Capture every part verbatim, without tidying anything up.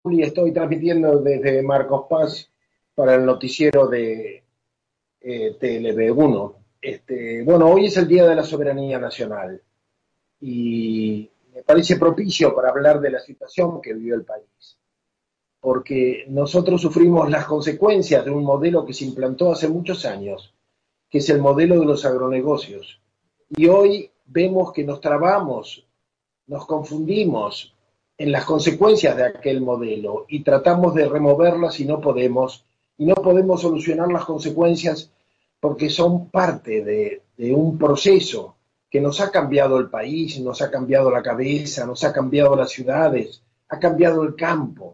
Juli, estoy transmitiendo desde Marcos Paz para el noticiero de eh, T L V uno. Este, bueno, hoy es el Día de la Soberanía Nacional y me parece propicio para hablar de la situación que vivió el país, porque nosotros sufrimos las consecuencias de un modelo que se implantó hace muchos años, que es el modelo de los agronegocios. Y hoy vemos que nos trabamos, nos confundimos en las consecuencias de aquel modelo y tratamos de removerlas y no podemos, y no podemos solucionar las consecuencias porque son parte de, de un proceso que nos ha cambiado el país, nos ha cambiado la cabeza, nos ha cambiado las ciudades, ha cambiado el campo.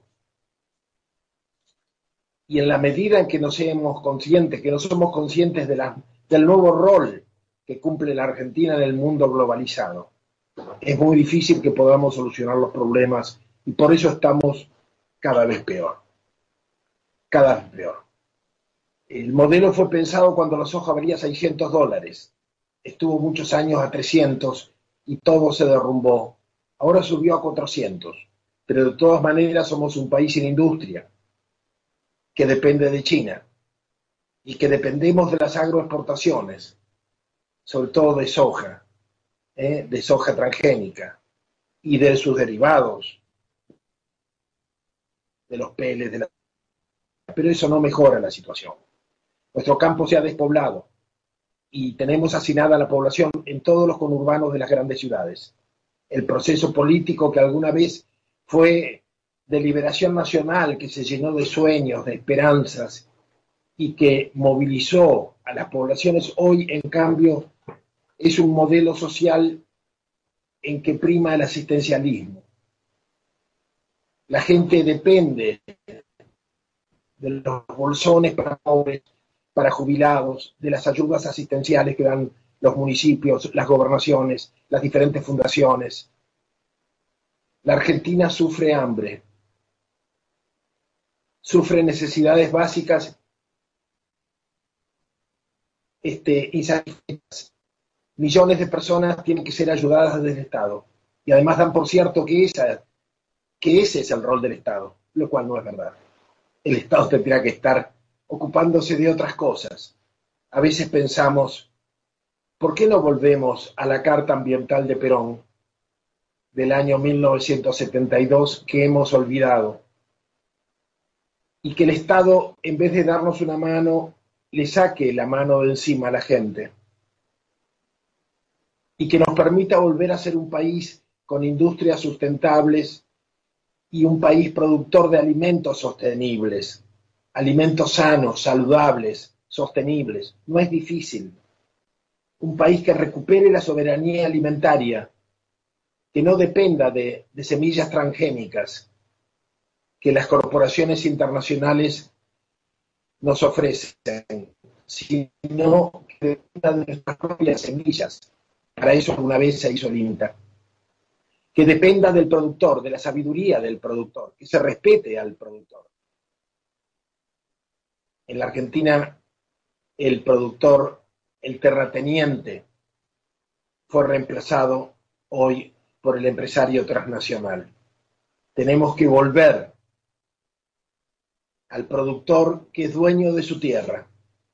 Y en la medida en que no seamos conscientes, que no somos conscientes de la, del nuevo rol que cumple la Argentina en el mundo globalizado, es muy difícil que podamos solucionar los problemas y por eso estamos cada vez peor, cada vez peor. El modelo fue pensado cuando la soja valía seiscientos dólares, estuvo muchos años a trescientos y todo se derrumbó. Ahora subió a cuatrocientos, pero de todas maneras somos un país sin industria, que depende de China y que dependemos de las agroexportaciones, sobre todo de soja, ¿eh? de soja transgénica y de sus derivados, de los peles, de la... pero eso no mejora la situación. Nuestro campo se ha despoblado y tenemos hacinada la población en todos los conurbanos de las grandes ciudades. El proceso político que alguna vez fue de liberación nacional, que se llenó de sueños, de esperanzas y que movilizó a las poblaciones, hoy en cambio es un modelo social en que prima el asistencialismo. La gente depende de los bolsones para pobres, para jubilados, de las ayudas asistenciales que dan los municipios, las gobernaciones, las diferentes fundaciones. La Argentina sufre hambre, sufre necesidades básicas este, insatisfechas. Millones de personas tienen que ser ayudadas desde el Estado. Y además dan por cierto que, esa, que ese es el rol del Estado, lo cual no es verdad. El Estado tendría que estar ocupándose de otras cosas. A veces pensamos, ¿por qué no volvemos a la Carta Ambiental de Perón del año mil novecientos setenta y dos que hemos olvidado? Y que el Estado, en vez de darnos una mano, le saque la mano de encima a la gente. Y que nos permita volver a ser un país con industrias sustentables y un país productor de alimentos sostenibles, alimentos sanos, saludables, sostenibles. No es difícil. Un país que recupere la soberanía alimentaria, que no dependa de, de semillas transgénicas que las corporaciones internacionales nos ofrecen, sino que dependa de nuestras propias semillas. Para eso alguna vez se hizo el INTA. Que dependa del productor, de la sabiduría del productor, que se respete al productor. En la Argentina, el productor, el terrateniente, fue reemplazado hoy por el empresario transnacional. Tenemos que volver al productor que es dueño de su tierra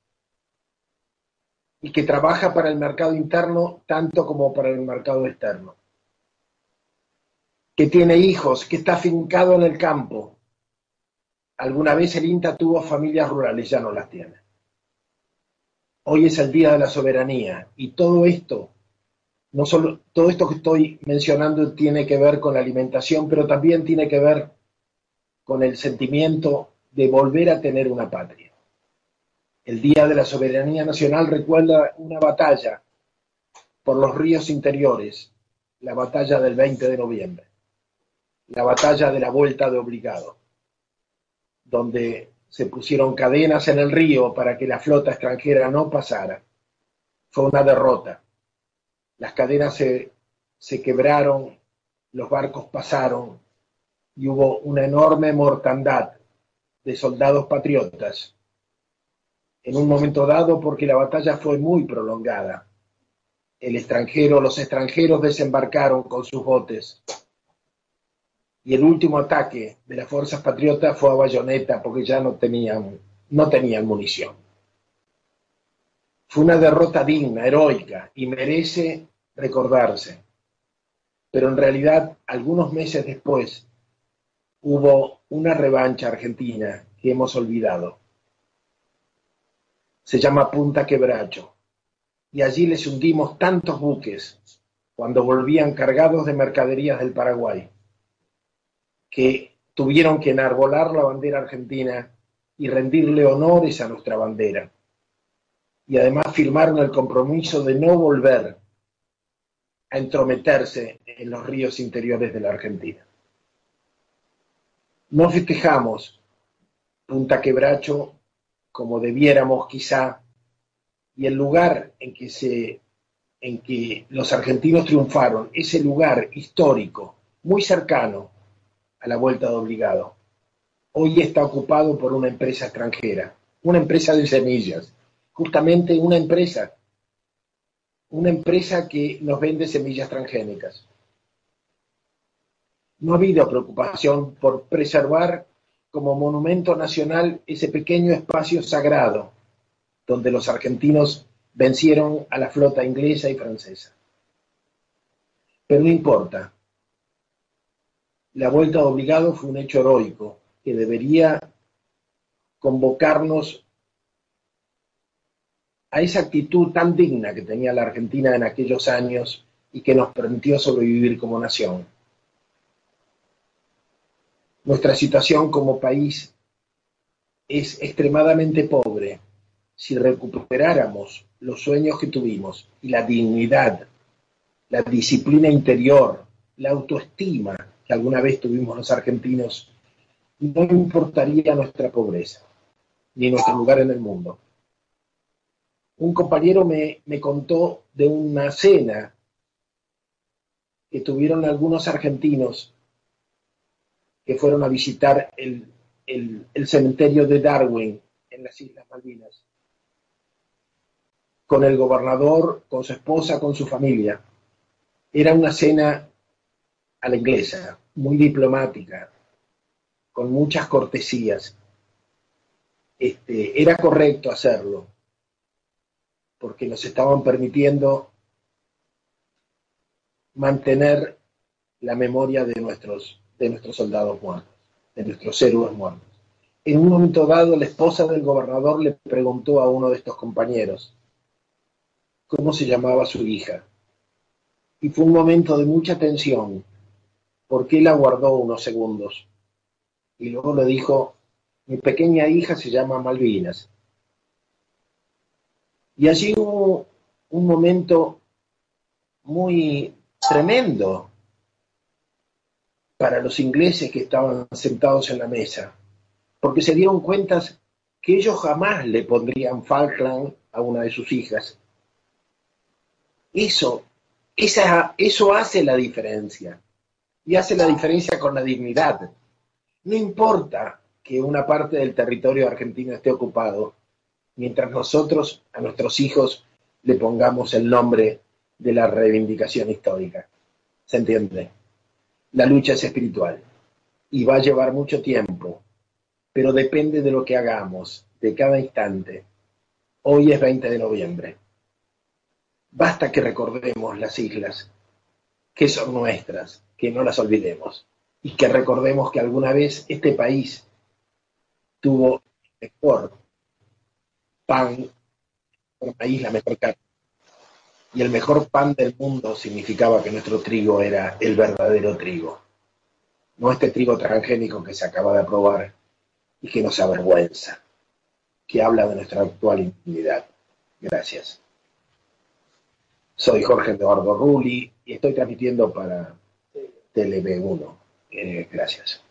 y que trabaja para el mercado interno tanto como para el mercado externo, que tiene hijos, que está afincado en el campo. Alguna vez el INTA tuvo familias rurales, ya no las tiene. Hoy es el Día de la Soberanía y todo esto, no solo, todo esto que estoy mencionando tiene que ver con la alimentación, pero también tiene que ver con el sentimiento de volver a tener una patria. El Día de la Soberanía Nacional recuerda una batalla por los ríos interiores, la batalla del veinte de noviembre, la batalla de la Vuelta de Obligado, donde se pusieron cadenas en el río para que la flota extranjera no pasara. Fue una derrota. Las cadenas se, se quebraron, los barcos pasaron y hubo una enorme mortandad de soldados patriotas en un momento dado porque la batalla fue muy prolongada. El extranjero, los extranjeros desembarcaron con sus botes y el último ataque de las fuerzas patriotas fue a bayoneta porque ya no tenían, no tenían munición. Fue una derrota digna, heroica, y merece recordarse. Pero en realidad, algunos meses después, hubo una revancha argentina que hemos olvidado. Se llama Punta Quebracho, y allí les hundimos tantos buques cuando volvían cargados de mercaderías del Paraguay, que tuvieron que enarbolar la bandera argentina y rendirle honores a nuestra bandera. Y además firmaron el compromiso de no volver a entrometerse en los ríos interiores de la Argentina. No festejamos Punta Quebracho como debiéramos quizá, y el lugar en que, se, en que los argentinos triunfaron, ese lugar histórico, muy cercano a la Vuelta de Obligado, hoy está ocupado por una empresa extranjera, una empresa de semillas, justamente una empresa, una empresa que nos vende semillas transgénicas. No ha habido preocupación por preservar como monumento nacional ese pequeño espacio sagrado donde los argentinos vencieron a la flota inglesa y francesa. Pero no importa. La Vuelta de Obligado fue un hecho heroico que debería convocarnos a esa actitud tan digna que tenía la Argentina en aquellos años y que nos permitió sobrevivir como nación. Nuestra situación como país es extremadamente pobre. Si recuperáramos los sueños que tuvimos y la dignidad, la disciplina interior, la autoestima que alguna vez tuvimos los argentinos, no importaría nuestra pobreza, ni nuestro lugar en el mundo. Un compañero me, me contó de una cena que tuvieron algunos argentinos que fueron a visitar el, el, el cementerio de Darwin en las Islas Malvinas, con el gobernador, con su esposa, con su familia. Era una cena a la inglesa, muy diplomática, con muchas cortesías. Este, era correcto hacerlo, porque nos estaban permitiendo mantener la memoria de nuestros, de nuestros soldados muertos, de nuestros héroes muertos. En un momento dado, la esposa del gobernador le preguntó a uno de estos compañeros cómo se llamaba su hija. Y fue un momento de mucha tensión, porque él aguardó unos segundos. Y luego le dijo, mi pequeña hija se llama Malvinas. Y allí hubo un momento muy tremendo para los ingleses que estaban sentados en la mesa, porque se dieron cuenta que ellos jamás le pondrían Falkland a una de sus hijas. Eso, esa, eso hace la diferencia, y hace la diferencia con la dignidad. No importa que una parte del territorio argentino esté ocupado, mientras nosotros a nuestros hijos le pongamos el nombre de la reivindicación histórica. ¿Se entiende? La lucha es espiritual y va a llevar mucho tiempo, pero depende de lo que hagamos, de cada instante. Hoy es veinte de noviembre. Basta que recordemos las islas, que son nuestras, que no las olvidemos, y que recordemos que alguna vez este país tuvo mejor pan, por una isla, mejor carne. Y el mejor pan del mundo significaba que nuestro trigo era el verdadero trigo, no este trigo transgénico que se acaba de aprobar y que nos avergüenza, que habla de nuestra actual impunidad. Gracias. Soy Jorge Eduardo Rulli y estoy transmitiendo para T L V uno. Eh, gracias.